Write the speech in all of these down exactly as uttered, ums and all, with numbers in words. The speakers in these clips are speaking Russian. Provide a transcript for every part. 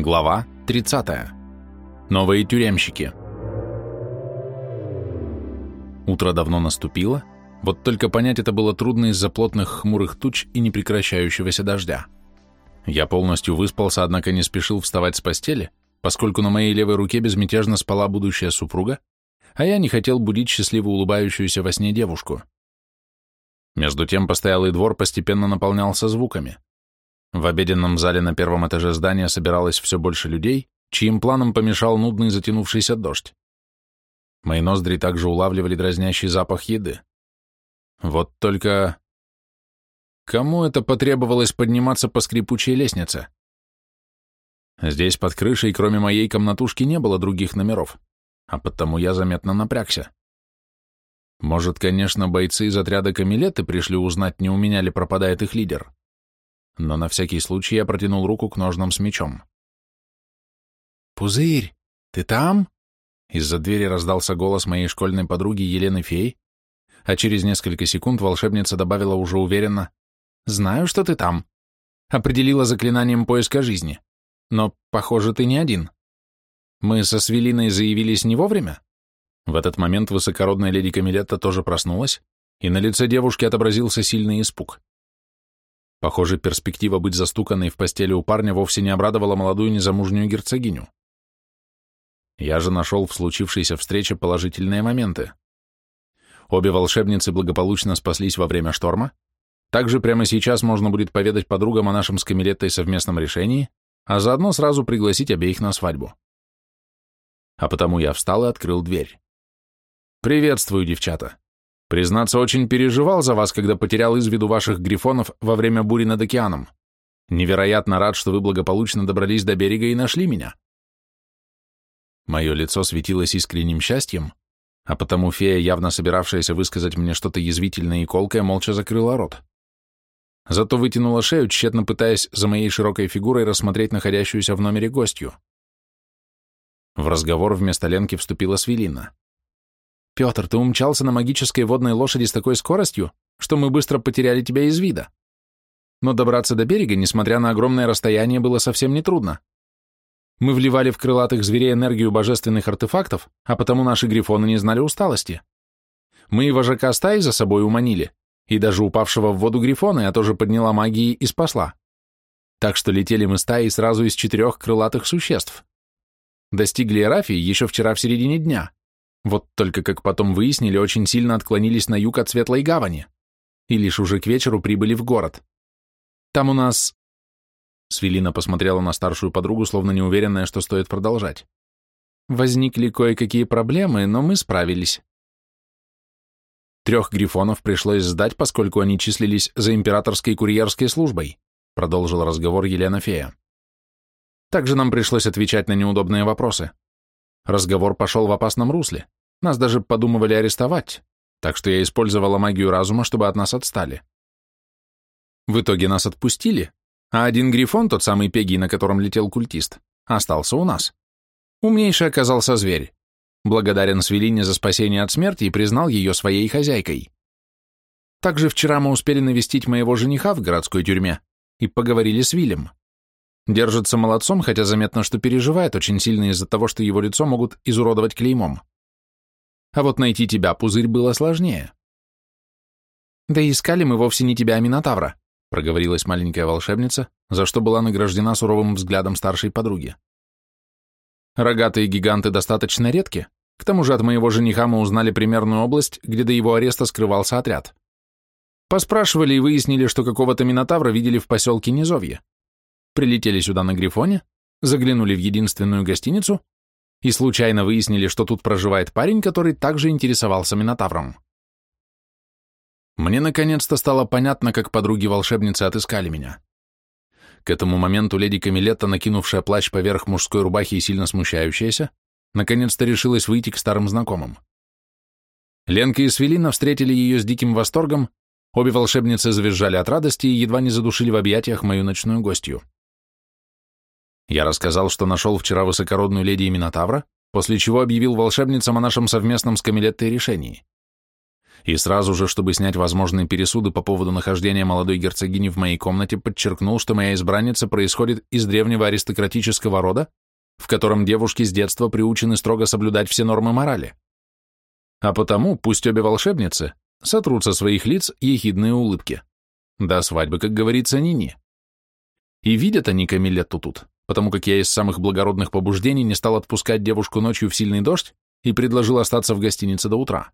Глава тридцатая. Новые тюремщики. Утро давно наступило, вот только понять это было трудно из-за плотных хмурых туч и непрекращающегося дождя. Я полностью выспался, однако не спешил вставать с постели, поскольку на моей левой руке безмятежно спала будущая супруга, а я не хотел будить счастливо улыбающуюся во сне девушку. Между тем постоялый двор постепенно наполнялся звуками. В обеденном зале на первом этаже здания собиралось все больше людей, чьим планам помешал нудный затянувшийся дождь. Мои ноздри также улавливали дразнящий запах еды. Вот только... Кому это потребовалось подниматься по скрипучей лестнице? Здесь под крышей, кроме моей комнатушки, не было других номеров, а потому я заметно напрягся. Может, конечно, бойцы из отряда Камилеты пришли узнать, не у меня ли пропадает их лидер. Но на всякий случай я протянул руку к ножнам с мечом. «Пузырь, ты там?» Из-за двери раздался голос моей школьной подруги Елены Фей, а через несколько секунд волшебница добавила уже уверенно: «Знаю, что ты там. Определила заклинанием поиска жизни. Но, похоже, ты не один. Мы со Свелиной заявились не вовремя?» В этот момент высокородная леди Камилетта тоже проснулась, и на лице девушки отобразился сильный испуг. Похоже, перспектива быть застуканной в постели у парня вовсе не обрадовала молодую незамужнюю герцогиню. Я же нашел в случившейся встрече положительные моменты. Обе волшебницы благополучно спаслись во время шторма. Также прямо сейчас можно будет поведать подругам о нашем с Камилеттой совместном решении, а заодно сразу пригласить обеих на свадьбу. А потому я встал и открыл дверь. «Приветствую, девчата. Признаться, очень переживал за вас, когда потерял из виду ваших грифонов во время бури над океаном. Невероятно рад, что вы благополучно добрались до берега и нашли меня». Мое лицо светилось искренним счастьем, а потому фея, явно собиравшаяся высказать мне что-то язвительное и колкое, молча закрыла рот. Зато вытянула шею, тщетно пытаясь за моей широкой фигурой рассмотреть находящуюся в номере гостью. В разговор вместо Ленки вступила Свелина. «Петр, ты умчался на магической водной лошади с такой скоростью, что мы быстро потеряли тебя из вида. Но добраться до берега, несмотря на огромное расстояние, было совсем нетрудно. Мы вливали в крылатых зверей энергию божественных артефактов, а потому наши грифоны не знали усталости. Мы и вожака стаи за собой уманили, и даже упавшего в воду грифона я тоже подняла магией и спасла. Так что летели мы стаей сразу из четырех крылатых существ. Достигли Эрафии еще вчера в середине дня. Вот только, как потом выяснили, очень сильно отклонились на юг от Светлой Гавани, и лишь уже к вечеру прибыли в город. Там у нас...» Свелина посмотрела на старшую подругу, словно неуверенная, что стоит продолжать. «Возникли кое-какие проблемы, но мы справились. Трех грифонов пришлось сдать, поскольку они числились за императорской курьерской службой», продолжил разговор Елена Фея. «Также нам пришлось отвечать на неудобные вопросы. Разговор пошел в опасном русле. Нас даже подумывали арестовать, так что я использовала магию разума, чтобы от нас отстали. В итоге нас отпустили, а один грифон, тот самый Пегий, на котором летел культист, остался у нас. Умнейший оказался зверь. Благодарен Свелине за спасение от смерти и признал ее своей хозяйкой. Также вчера мы успели навестить моего жениха в городской тюрьме и поговорили с Вилем. Держится молодцом, хотя заметно, что переживает очень сильно из-за того, что его лицо могут изуродовать клеймом. А вот найти тебя, Пузырь, было сложнее. «Да и искали мы вовсе не тебя, а Минотавра», проговорилась маленькая волшебница, за что была награждена суровым взглядом старшей подруги. «Рогатые гиганты достаточно редки, к тому же от моего жениха мы узнали примерную область, где до его ареста скрывался отряд. Поспрашивали и выяснили, что какого-то Минотавра видели в поселке Низовье. Прилетели сюда на Грифоне, заглянули в единственную гостиницу и случайно выяснили, что тут проживает парень, который также интересовался Минотавром». Мне наконец-то стало понятно, как подруги-волшебницы отыскали меня. К этому моменту леди Камилетта, накинувшая плащ поверх мужской рубахи и сильно смущающаяся, наконец-то решилась выйти к старым знакомым. Ленка и Свелина встретили ее с диким восторгом, обе волшебницы завизжали от радости и едва не задушили в объятиях мою ночную гостью. Я рассказал, что нашел вчера высокородную леди и Минотавра, после чего объявил волшебницам о нашем совместном с Камилеттой решении. И сразу же, чтобы снять возможные пересуды по поводу нахождения молодой герцогини в моей комнате, подчеркнул, что моя избранница происходит из древнего аристократического рода, в котором девушки с детства приучены строго соблюдать все нормы морали. А потому пусть обе волшебницы сотрут со своих лиц ехидные улыбки. До свадьбы, как говорится, ни-ни. И видят они Камилетту тут, потому как я из самых благородных побуждений не стал отпускать девушку ночью в сильный дождь и предложил остаться в гостинице до утра.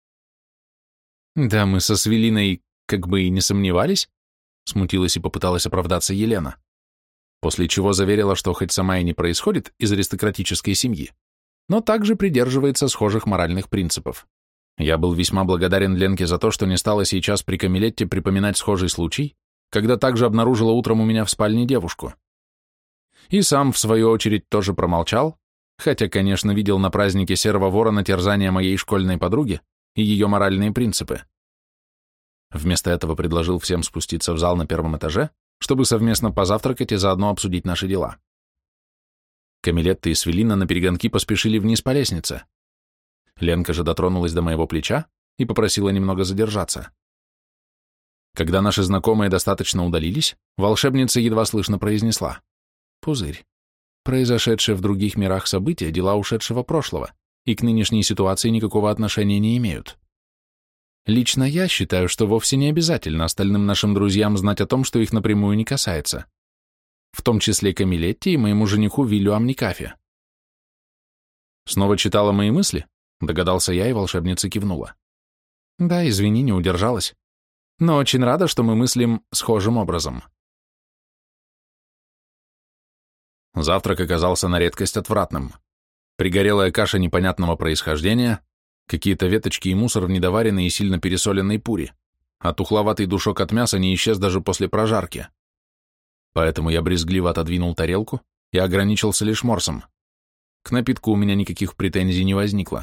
Да, мы со Свелиной как бы и не сомневались, смутилась и попыталась оправдаться Елена, после чего заверила, что хоть сама и не происходит из аристократической семьи, но также придерживается схожих моральных принципов. Я был весьма благодарен Ленке за то, что не стала сейчас при Камилетте припоминать схожий случай, когда также обнаружила утром у меня в спальне девушку. И сам, в свою очередь, тоже промолчал, хотя, конечно, видел на празднике Серого Ворона терзания моей школьной подруги и ее моральные принципы. Вместо этого предложил всем спуститься в зал на первом этаже, чтобы совместно позавтракать и заодно обсудить наши дела. Камилетта и Свелина наперегонки поспешили вниз по лестнице. Ленка же дотронулась до моего плеча и попросила немного задержаться. Когда наши знакомые достаточно удалились, волшебница едва слышно произнесла: «Пузырь, произошедшие в других мирах события — дела ушедшего прошлого, и к нынешней ситуации никакого отношения не имеют. Лично я считаю, что вовсе не обязательно остальным нашим друзьям знать о том, что их напрямую не касается, в том числе Камилетте и моему жениху Вилю Амникафе». Снова читала мои мысли? Догадался я, и волшебница кивнула. Да, извини, не удержалась. Но очень рада, что мы мыслим схожим образом. Завтрак оказался на редкость отвратным. Пригорелая каша непонятного происхождения, какие-то веточки и мусор в недоваренной и сильно пересоленной пуре, а тухловатый душок от мяса не исчез даже после прожарки. Поэтому я брезгливо отодвинул тарелку и ограничился лишь морсом. К напитку у меня никаких претензий не возникло.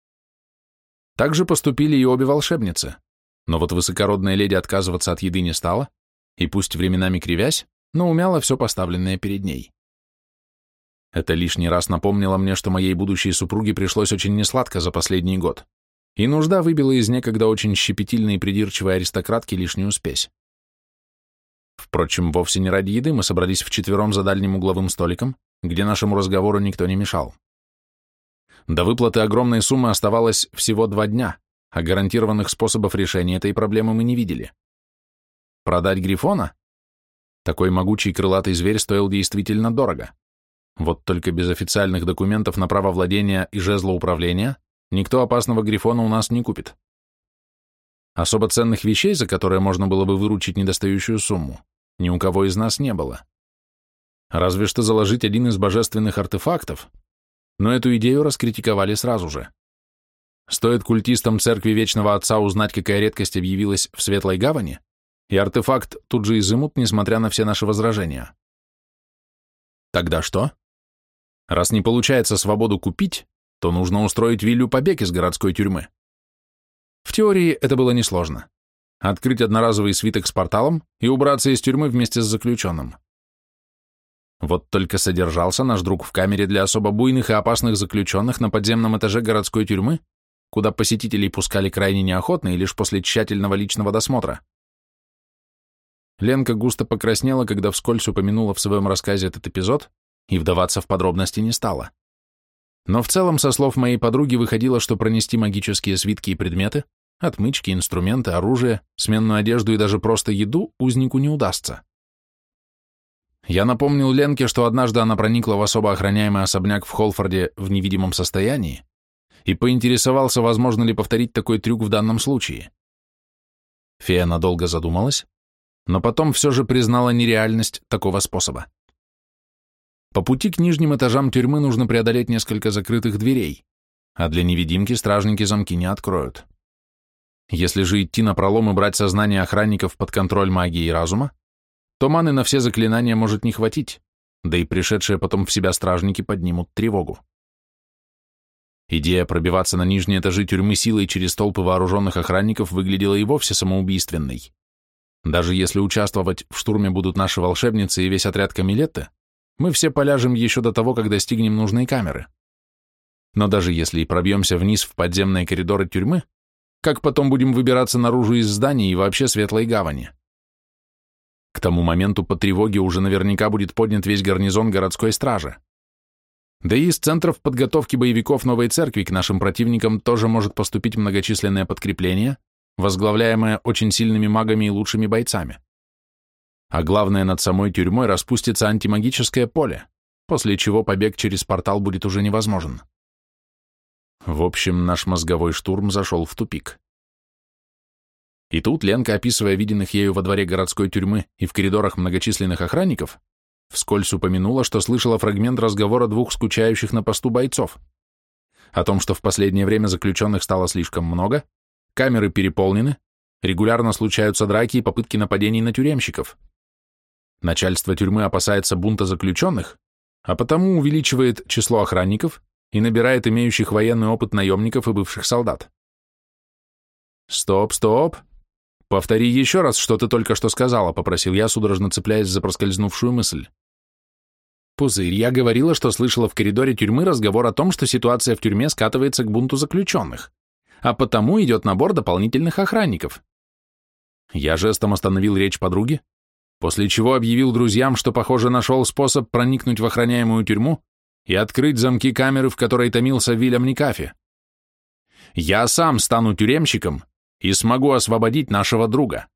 Так же поступили и обе волшебницы, но вот высокородная леди отказываться от еды не стала, и пусть временами кривясь, но умяла все поставленное перед ней. Это лишний раз напомнило мне, что моей будущей супруге пришлось очень несладко за последний год, и нужда выбила из некогда очень щепетильной и придирчивой аристократки лишнюю спесь. Впрочем, вовсе не ради еды мы собрались вчетвером за дальним угловым столиком, где нашему разговору никто не мешал. До выплаты огромной суммы оставалось всего два дня, а гарантированных способов решения этой проблемы мы не видели. Продать Грифона? Такой могучий крылатый зверь стоил действительно дорого. Вот только без официальных документов на право владения и жезла управления никто опасного Грифона у нас не купит. Особо ценных вещей, за которые можно было бы выручить недостающую сумму, ни у кого из нас не было. Разве что заложить один из божественных артефактов, но эту идею раскритиковали сразу же. Стоит культистам Церкви Вечного Отца узнать, какая редкость объявилась в Светлой Гавани, и артефакт тут же изымут, несмотря на все наши возражения. Тогда что? Раз не получается свободу купить, то нужно устроить Вилю побег из городской тюрьмы. В теории это было несложно. Открыть одноразовый свиток с порталом и убраться из тюрьмы вместе с заключенным. Вот только содержался наш друг в камере для особо буйных и опасных заключенных на подземном этаже городской тюрьмы, куда посетителей пускали крайне неохотно и лишь после тщательного личного досмотра. Ленка густо покраснела, когда вскользь упомянула в своем рассказе этот эпизод, и вдаваться в подробности не стала. Но в целом, со слов моей подруги, выходило, что пронести магические свитки и предметы, отмычки, инструменты, оружие, сменную одежду и даже просто еду узнику не удастся. Я напомнил Ленке, что однажды она проникла в особо охраняемый особняк в Холфорде в невидимом состоянии и поинтересовался, возможно ли повторить такой трюк в данном случае. Фея надолго задумалась, но потом все же признала нереальность такого способа. По пути к нижним этажам тюрьмы нужно преодолеть несколько закрытых дверей, а для невидимки стражники замки не откроют. Если же идти напролом и брать сознание охранников под контроль магии и разума, то маны на все заклинания может не хватить, да и пришедшие потом в себя стражники поднимут тревогу. Идея пробиваться на нижние этажи тюрьмы силой через толпы вооруженных охранников выглядела и вовсе самоубийственной. Даже если участвовать в штурме будут наши волшебницы и весь отряд Камилетты, мы все поляжем еще до того, как достигнем нужной камеры. Но даже если и пробьемся вниз в подземные коридоры тюрьмы, как потом будем выбираться наружу из здания и вообще Светлой Гавани. К тому моменту по тревоге уже наверняка будет поднят весь гарнизон городской стражи. Да и из центров подготовки боевиков Новой Церкви к нашим противникам тоже может поступить многочисленное подкрепление, возглавляемое очень сильными магами и лучшими бойцами. А главное, над самой тюрьмой распустится антимагическое поле, после чего побег через портал будет уже невозможен. В общем, наш мозговой штурм зашел в тупик. И тут Ленка, описывая виденных ею во дворе городской тюрьмы и в коридорах многочисленных охранников, вскользь упомянула, что слышала фрагмент разговора двух скучающих на посту бойцов. О том, что в последнее время заключенных стало слишком много, камеры переполнены, регулярно случаются драки и попытки нападений на тюремщиков. Начальство тюрьмы опасается бунта заключенных, а потому увеличивает число охранников и набирает имеющих военный опыт наемников и бывших солдат. «Стоп, стоп! Повтори еще раз, что ты только что сказала», — попросил я, судорожно цепляясь за проскользнувшую мысль. «Пузырь, я говорила, что слышала в коридоре тюрьмы разговор о том, что ситуация в тюрьме скатывается к бунту заключенных, а потому идет набор дополнительных охранников». Я жестом остановил речь подруги, после чего объявил друзьям, что, похоже, нашел способ проникнуть в охраняемую тюрьму и открыть замки камеры, в которой томился Вильям Никафи. «Я сам стану тюремщиком и смогу освободить нашего друга».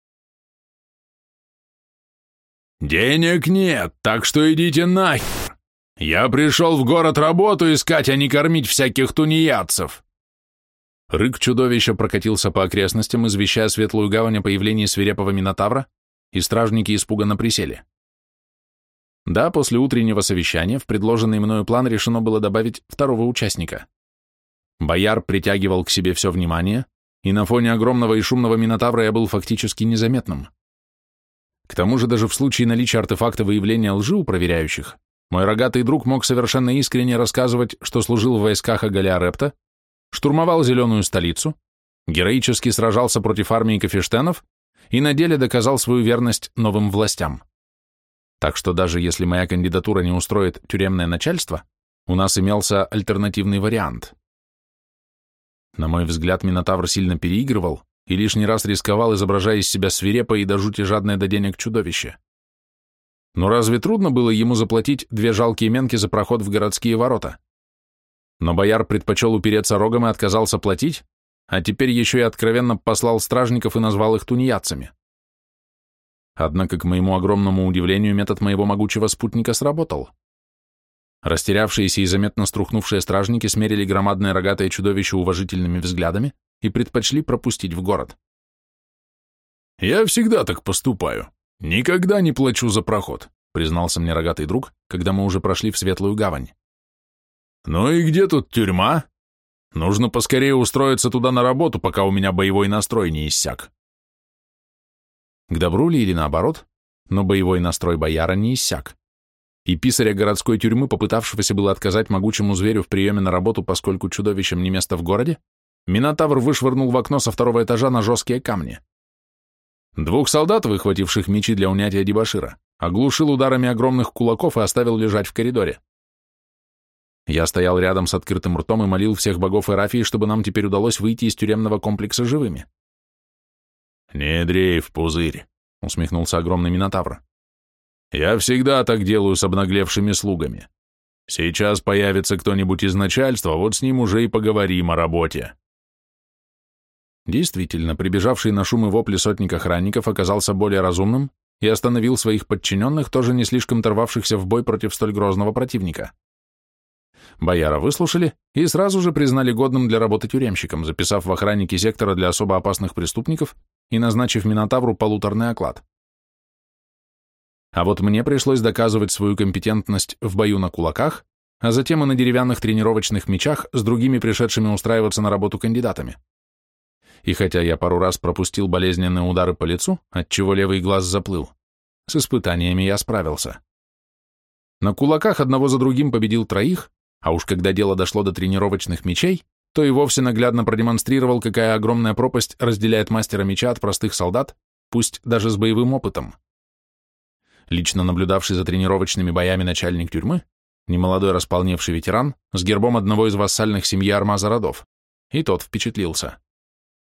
«Денег нет, так что идите нахер! Я пришел в город работу искать, а не кормить всяких тунеядцев!» Рык чудовища прокатился по окрестностям, извещая Светлую Гавань о появлении свирепого Минотавра, и стражники испуганно присели. Да, после утреннего совещания в предложенный мною план решено было добавить второго участника. Бояр притягивал к себе все внимание, и на фоне огромного и шумного Минотавра я был фактически незаметным. К тому же даже в случае наличия артефакта выявления лжи у проверяющих, мой рогатый друг мог совершенно искренне рассказывать, что служил в войсках Агалиарепта, штурмовал Зеленую столицу, героически сражался против армии Кафештенов и на деле доказал свою верность новым властям. Так что даже если моя кандидатура не устроит тюремное начальство, у нас имелся альтернативный вариант. На мой взгляд, Минотавр сильно переигрывал и лишний раз рисковал, изображая из себя свирепое и до жути жадное до денег чудовище. Но разве трудно было ему заплатить две жалкие менки за проход в городские ворота? Но бояр предпочел упереться рогом и отказался платить, а теперь еще и откровенно послал стражников и назвал их тунеядцами. Однако, к моему огромному удивлению, метод моего могучего спутника сработал. Растерявшиеся и заметно струхнувшие стражники смерили громадное рогатое чудовище уважительными взглядами и предпочли пропустить в город. «Я всегда так поступаю. Никогда не плачу за проход», признался мне рогатый друг, когда мы уже прошли в Светлую Гавань. «Ну и где тут тюрьма? Нужно поскорее устроиться туда на работу, пока у меня боевой настрой не иссяк». К добру ли или наоборот, но боевой настрой бояра не иссяк. И писаря городской тюрьмы, попытавшегося было отказать могучему зверю в приеме на работу, поскольку чудовищем не место в городе, Минотавр вышвырнул в окно со второго этажа на жесткие камни. Двух солдат, выхвативших мечи для унятия дебошира, оглушил ударами огромных кулаков и оставил лежать в коридоре. Я стоял рядом с открытым ртом и молил всех богов Эрафии, чтобы нам теперь удалось выйти из тюремного комплекса живыми. «Не дрейф, пузырь», — усмехнулся огромный Минотавр. «Я всегда так делаю с обнаглевшими слугами. Сейчас появится кто-нибудь из начальства, вот с ним уже и поговорим о работе». Действительно, прибежавший на шум и вопли сотник охранников оказался более разумным и остановил своих подчиненных, тоже не слишком торвавшихся в бой против столь грозного противника. Бояра выслушали и сразу же признали годным для работы тюремщиком, записав в охранники сектора для особо опасных преступников и назначив Минотавру полуторный оклад. А вот мне пришлось доказывать свою компетентность в бою на кулаках, а затем и на деревянных тренировочных мечах с другими пришедшими устраиваться на работу кандидатами. И хотя я пару раз пропустил болезненные удары по лицу, отчего левый глаз заплыл, с испытаниями я справился. На кулаках одного за другим победил троих, а уж когда дело дошло до тренировочных мечей, то и вовсе наглядно продемонстрировал, какая огромная пропасть разделяет мастера меча от простых солдат, пусть даже с боевым опытом. Лично наблюдавший за тренировочными боями начальник тюрьмы, немолодой располневший ветеран, с гербом одного из вассальных семьи Армаза родов, и тот впечатлился.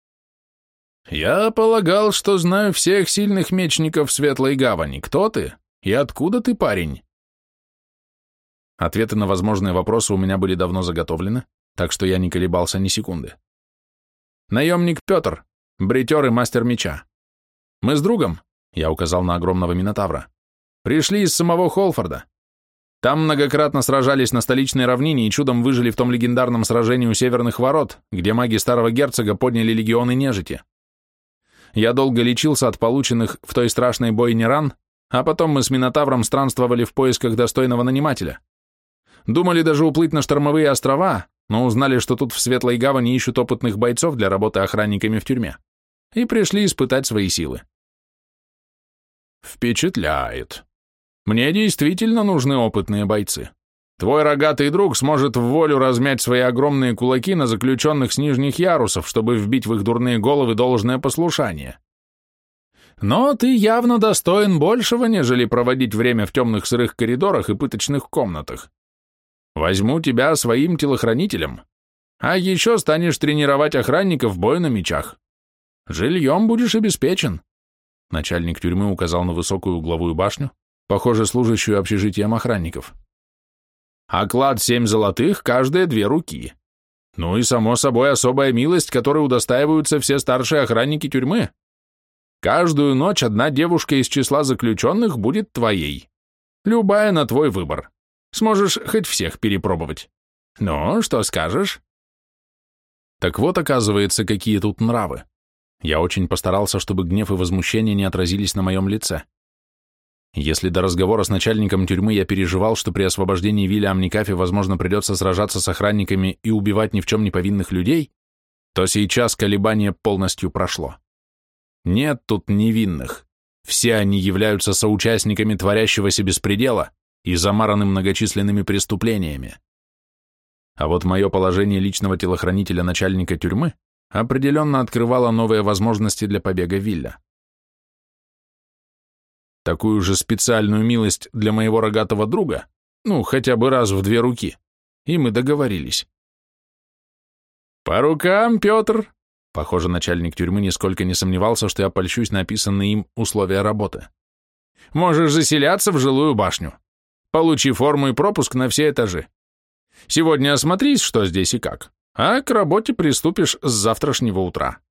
Я полагал, что знаю всех сильных мечников Светлой Гавани. Кто ты? И откуда ты, парень? Ответы на возможные вопросы у меня были давно заготовлены, так что я не колебался ни секунды. Наемник Петр, бритер и мастер меча. Мы с другом, я указал на огромного минотавра, пришли из самого Холфорда. Там многократно сражались на столичной равнине и чудом выжили в том легендарном сражении у Северных ворот, где маги старого герцога подняли легионы нежити. Я долго лечился от полученных в той страшной бойне ран, а потом мы с Минотавром странствовали в поисках достойного нанимателя. Думали даже уплыть на штормовые острова, но узнали, что тут в Светлой Гавани ищут опытных бойцов для работы охранниками в тюрьме, и пришли испытать свои силы. Впечатляет. Мне действительно нужны опытные бойцы. Твой рогатый друг сможет в волю размять свои огромные кулаки на заключенных с нижних ярусов, чтобы вбить в их дурные головы должное послушание. Но ты явно достоин большего, нежели проводить время в темных сырых коридорах и пыточных комнатах. Возьму тебя своим телохранителем, а еще станешь тренировать охранников бою на мечах. Жильем будешь обеспечен. Начальник тюрьмы указал на высокую угловую башню, похоже, служащую общежитием охранников. Оклад семь золотых, каждые две руки. Ну и, само собой, особая милость, которой удостаиваются все старшие охранники тюрьмы. Каждую ночь одна девушка из числа заключенных будет твоей. Любая на твой выбор. Сможешь хоть всех перепробовать. Ну, что скажешь? Так вот, оказывается, какие тут нравы. Я очень постарался, чтобы гнев и возмущение не отразились на моем лице. Если до разговора с начальником тюрьмы я переживал, что при освобождении Вильям Никафи, возможно, придется сражаться с охранниками и убивать ни в чем не повинных людей, то сейчас колебание полностью прошло. Нет тут невинных. Все они являются соучастниками творящегося беспредела и замараны многочисленными преступлениями. А вот мое положение личного телохранителя начальника тюрьмы определенно открывало новые возможности для побега Вилля. Такую же специальную милость для моего рогатого друга, ну, хотя бы раз в две руки, и мы договорились. «По рукам, Петр!» Похоже, начальник тюрьмы нисколько не сомневался, что я польщусь на описанные им условия работы. «Можешь заселяться в жилую башню. Получи форму и пропуск на все этажи. Сегодня осмотрись, что здесь и как, а к работе приступишь с завтрашнего утра».